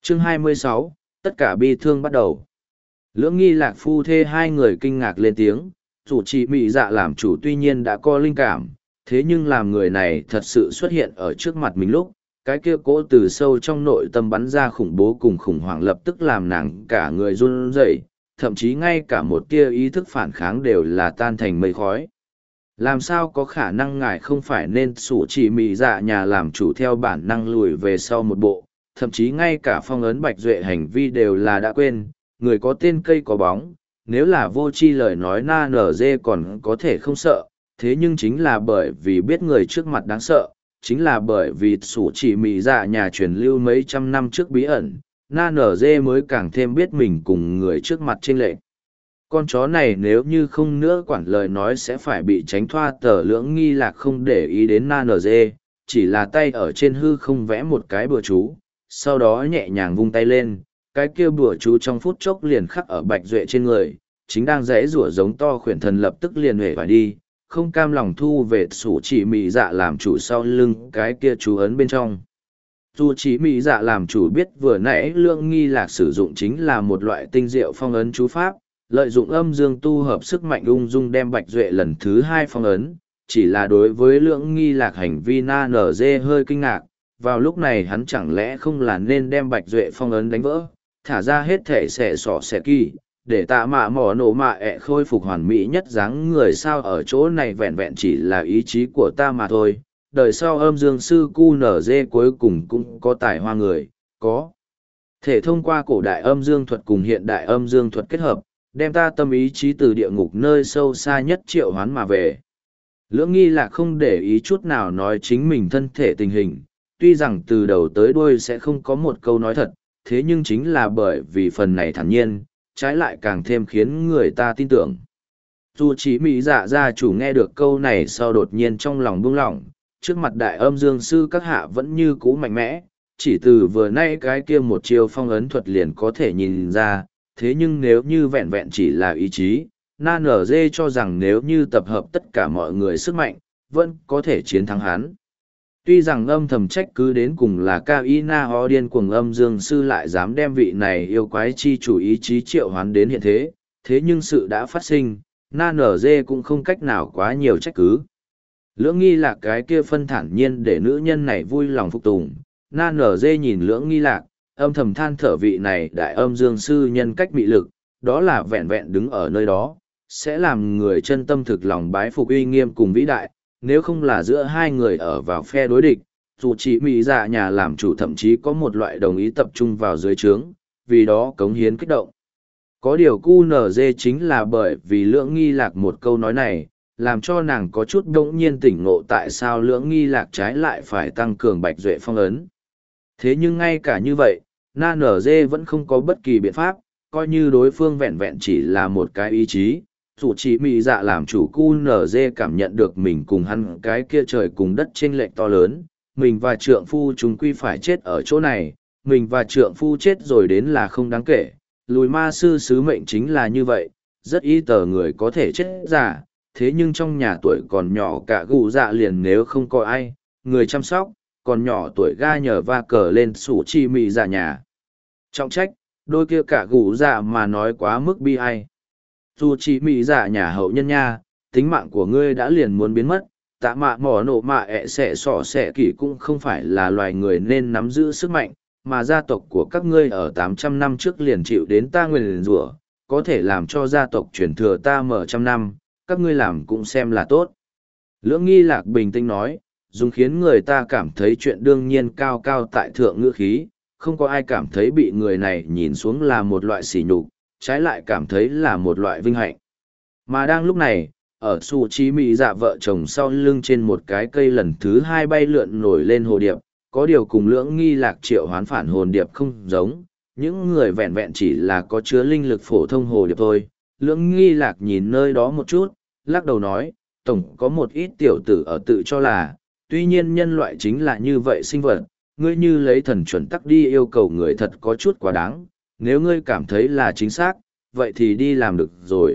Chương 26, tất cả bi thương bắt đầu. Lưỡng nghi lạc phu thê hai người kinh ngạc lên tiếng, chủ trì mị dạ làm chủ tuy nhiên đã có linh cảm, thế nhưng làm người này thật sự xuất hiện ở trước mặt mình lúc, cái kia cỗ từ sâu trong nội tâm bắn ra khủng bố cùng khủng hoảng lập tức làm nàng cả người run rẩy, thậm chí ngay cả một tia ý thức phản kháng đều là tan thành mây khói. Làm sao có khả năng ngài không phải nên sủ chỉ mị dạ nhà làm chủ theo bản năng lùi về sau một bộ, thậm chí ngay cả phong ấn bạch duệ hành vi đều là đã quên, người có tên cây có bóng, nếu là vô tri lời nói na nở dê còn có thể không sợ, thế nhưng chính là bởi vì biết người trước mặt đáng sợ, chính là bởi vì sủ chỉ mị dạ nhà truyền lưu mấy trăm năm trước bí ẩn, na nở dê mới càng thêm biết mình cùng người trước mặt chênh lệch. Con chó này nếu như không nữa quản lời nói sẽ phải bị tránh thoa. Tờ lưỡng nghi lạc không để ý đến na nở dê, chỉ là tay ở trên hư không vẽ một cái bừa chú, sau đó nhẹ nhàng vung tay lên, cái kia bừa chú trong phút chốc liền khắc ở bạch duệ trên người, chính đang rẽ rủa giống to khuyển thần lập tức liền huệ phải đi, không cam lòng thu về sủ chỉ mị dạ làm chủ sau lưng cái kia chú ấn bên trong. Dù chỉ mị dạ làm chủ biết vừa nãy lưỡng nghi lạc sử dụng chính là một loại tinh diệu phong ấn chú pháp, lợi dụng âm dương tu hợp sức mạnh ung dung đem bạch duệ lần thứ hai phong ấn, chỉ là đối với lưỡng nghi lạc hành vi na nở dê hơi kinh ngạc, vào lúc này hắn chẳng lẽ không là nên đem bạch duệ phong ấn đánh vỡ, thả ra hết thể xẻ sỏ xẻ kỳ, để tạ mạ mỏ nổ mạ ẹ khôi phục hoàn mỹ nhất dáng người sao ở chỗ này vẹn vẹn chỉ là ý chí của ta mà thôi. Đời sau âm dương sư cu nở dê cuối cùng cũng có tài hoa người, có thể thông qua cổ đại âm dương thuật cùng hiện đại âm dương thuật kết hợp, đem ta tâm ý chí từ địa ngục nơi sâu xa nhất triệu hoán mà về. Lưỡng nghi là không để ý chút nào nói chính mình thân thể tình hình, tuy rằng từ đầu tới đuôi sẽ không có một câu nói thật, thế nhưng chính là bởi vì phần này thản nhiên, trái lại càng thêm khiến người ta tin tưởng. Dù chỉ mỹ dạ gia chủ nghe được câu này sau đột nhiên trong lòng buông lỏng, trước mặt đại âm dương sư các hạ vẫn như cũ mạnh mẽ, chỉ từ vừa nay cái kia một chiêu phong ấn thuật liền có thể nhìn ra, thế nhưng nếu như vẹn vẹn chỉ là ý chí, na nở dê cho rằng nếu như tập hợp tất cả mọi người sức mạnh, vẫn có thể chiến thắng hắn. Tuy rằng âm thầm trách cứ đến cùng là Cao Y Na Ho điên cuồng âm dương sư lại dám đem vị này yêu quái chi chủ ý chí triệu hoán đến hiện thế, thế nhưng sự đã phát sinh, na nở dê cũng không cách nào quá nhiều trách cứ. Lưỡng nghi lạc cái kia phân thản nhiên để nữ nhân này vui lòng phục tùng, na nở dê nhìn lưỡng nghi lạc, âm thầm than thở vị này đại âm dương sư nhân cách mị lực, đó là vẹn vẹn đứng ở nơi đó, sẽ làm người chân tâm thực lòng bái phục uy nghiêm cùng vĩ đại, nếu không là giữa hai người ở vào phe đối địch, dù chỉ mỹ dạ nhà làm chủ thậm chí có một loại đồng ý tập trung vào dưới trướng, vì đó cống hiến kích động. Có điều QNZ chính là bởi vì lưỡng nghi lạc một câu nói này, làm cho nàng có chút đống nhiên tỉnh ngộ tại sao lưỡng nghi lạc trái lại phải tăng cường bạch duệ phong ấn. Thế nhưng ngay cả như vậy, na nở dê vẫn không có bất kỳ biện pháp, coi như đối phương vẹn vẹn chỉ là một cái ý chí. Dù chỉ mỹ dạ làm chủ cu nở dê cảm nhận được mình cùng hắn cái kia trời cùng đất chênh lệch to lớn, mình và trượng phu chúng quy phải chết ở chỗ này, mình và trượng phu chết rồi đến là không đáng kể, lùi ma sư sứ mệnh chính là như vậy, rất ít tờ người có thể chết giả, thế nhưng trong nhà tuổi còn nhỏ cả gù dạ liền nếu không có ai, người chăm sóc, còn nhỏ tuổi ga nhờ va cờ lên sủ chi mỹ dạ nhà. Trọng trách, đôi kia cả gù dạ mà nói quá mức bi ai. Dù chỉ mỹ dạ nhà hậu nhân nha, tính mạng của ngươi đã liền muốn biến mất, tạ mạ mỏ nổ mạ ẹ xẻ sỏ xẻ kỷ cũng không phải là loài người nên nắm giữ sức mạnh, mà gia tộc của các ngươi ở 800 năm trước liền chịu đến ta nguyền rủa, có thể làm cho gia tộc truyền thừa ta mở trăm năm, các ngươi làm cũng xem là tốt. Lưỡng nghi lạc bình tĩnh nói, dùng khiến người ta cảm thấy chuyện đương nhiên cao cao tại thượng ngữ khí, không có ai cảm thấy bị người này nhìn xuống là một loại sỉ nhục, trái lại cảm thấy là một loại vinh hạnh. Mà đang lúc này, ở su trí mỹ dạ vợ chồng sau lưng trên một cái cây lần thứ hai bay lượn nổi lên hồ điệp, có điều cùng lưỡng nghi lạc triệu hoán phản hồn điệp không giống, những người vẹn vẹn chỉ là có chứa linh lực phổ thông hồ điệp thôi. Lưỡng nghi lạc nhìn nơi đó một chút, lắc đầu nói, tổng có một ít tiểu tử ở tự cho là, tuy nhiên nhân loại chính là như vậy sinh vật, ngươi như lấy thần chuẩn tắc đi yêu cầu người thật có chút quá đáng, nếu ngươi cảm thấy là chính xác, vậy thì đi làm được rồi.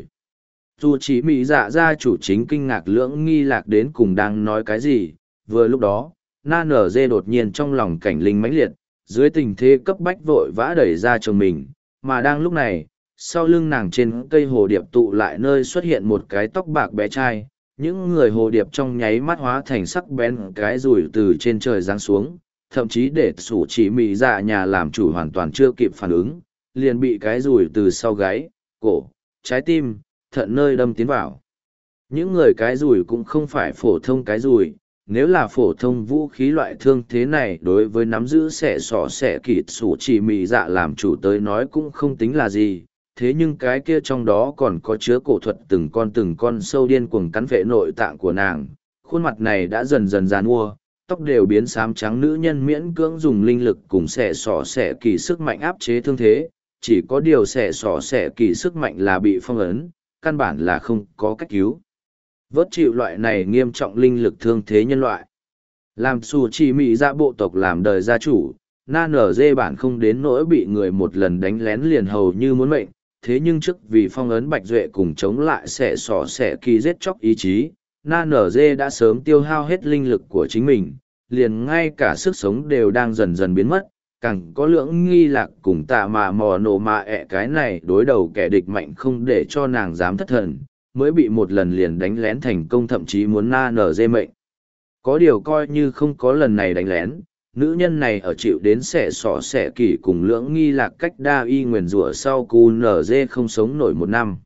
Dù chỉ mỹ dạ gia chủ chính kinh ngạc lưỡng nghi lạc đến cùng đang nói cái gì, vừa lúc đó, na nở dê đột nhiên trong lòng cảnh linh mãnh liệt, dưới tình thế cấp bách vội vã đẩy ra chồng mình, mà đang lúc này, sau lưng nàng trên cây hồ điệp tụ lại nơi xuất hiện một cái tóc bạc bé trai, những người hồ điệp trong nháy mắt hóa thành sắc bén cái rùi từ trên trời giáng xuống, thậm chí để sủ chỉ mị dạ nhà làm chủ hoàn toàn chưa kịp phản ứng, liền bị cái rùi từ sau gáy, cổ, trái tim, thận nơi đâm tiến vào. Những người cái rùi cũng không phải phổ thông cái rùi, nếu là phổ thông vũ khí loại thương thế này đối với nắm giữ xẻ sỏ xẻ kịt sủ chỉ mị dạ làm chủ tới nói cũng không tính là gì, thế nhưng cái kia trong đó còn có chứa cổ thuật từng con sâu điên cuồng cắn vệ nội tạng của nàng, khuôn mặt này đã dần dần giàn mua, tóc đều biến xám trắng, nữ nhân miễn cưỡng dùng linh lực cùng xẻ sỏ xẻ kỳ sức mạnh áp chế thương thế, chỉ có điều xẻ sỏ xẻ kỳ sức mạnh là bị phong ấn, căn bản là không có cách cứu vớt chịu loại này nghiêm trọng linh lực thương thế nhân loại. Làm xù chỉ mị dạ bộ tộc làm đời gia chủ, na nở dê bản không đến nỗi bị người một lần đánh lén liền hầu như muốn mệnh, thế nhưng trước vì phong ấn bạch duệ cùng chống lại xẻ sỏ xẻ kỳ giết chóc ý chí, na nở dê đã sớm tiêu hao hết linh lực của chính mình, liền ngay cả sức sống đều đang dần dần biến mất, càng có lưỡng nghi lạc cùng tạ mà mò nổ mà ẹ cái này đối đầu kẻ địch mạnh không để cho nàng dám thất thần, mới bị một lần liền đánh lén thành công, thậm chí muốn na nở dê mệnh. Có điều coi như không có lần này đánh lén, nữ nhân này ở chịu đến xẻ sỏ xẻ kỳ cùng lưỡng nghi lạc cách đa y nguyền rủa sau cú nở dê không sống nổi một năm.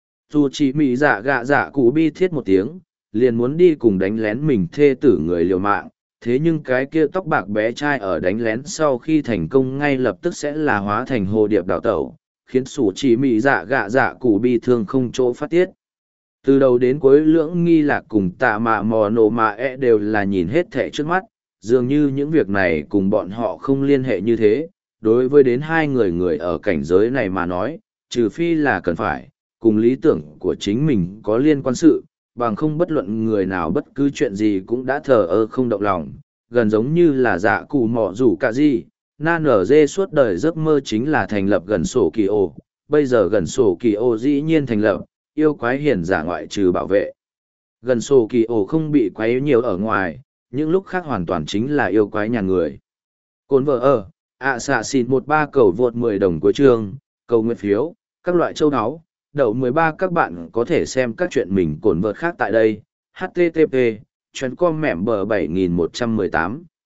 Dù chỉ mị dạ gạ dạ cụ bi thiết một tiếng, liền muốn đi cùng đánh lén mình thê tử người liều mạng, thế nhưng cái kia tóc bạc bé trai ở đánh lén sau khi thành công ngay lập tức sẽ là hóa thành hồ điệp đào tẩu, khiến sủ chỉ mị dạ gạ dạ cụ bi thương không chỗ phát tiết. Từ đầu đến cuối lưỡng nghi lạc cùng tạ mạ mò nổ mạ e đều là nhìn hết thẻ trước mắt, dường như những việc này cùng bọn họ không liên hệ như thế. Đối với đến hai người ở cảnh giới này mà nói, trừ phi là cần phải, cùng lý tưởng của chính mình có liên quan sự, bằng không bất luận người nào bất cứ chuyện gì cũng đã thờ ơ không động lòng, gần giống như là dạ cụ mỏ rủ cả gì. Na nở dê suốt đời giấc mơ chính là thành lập gần sổ kỳ ô, bây giờ gần sổ kỳ ô dĩ nhiên thành lập, yêu quái hiền giả ngoại trừ bảo vệ. Gần sổ kỳ ổ không bị quái nhiều ở ngoài, những lúc khác hoàn toàn chính là yêu quái nhà người. Cồn vợ ở, xạ xịt 13 cầu vượt 10 đồng cuối chương, cầu nguyện phiếu, các loại châu áo, đậu 13 các bạn có thể xem các chuyện mình cồn vợt khác tại đây. HTTP, chuyến com mẻm bờ 7118.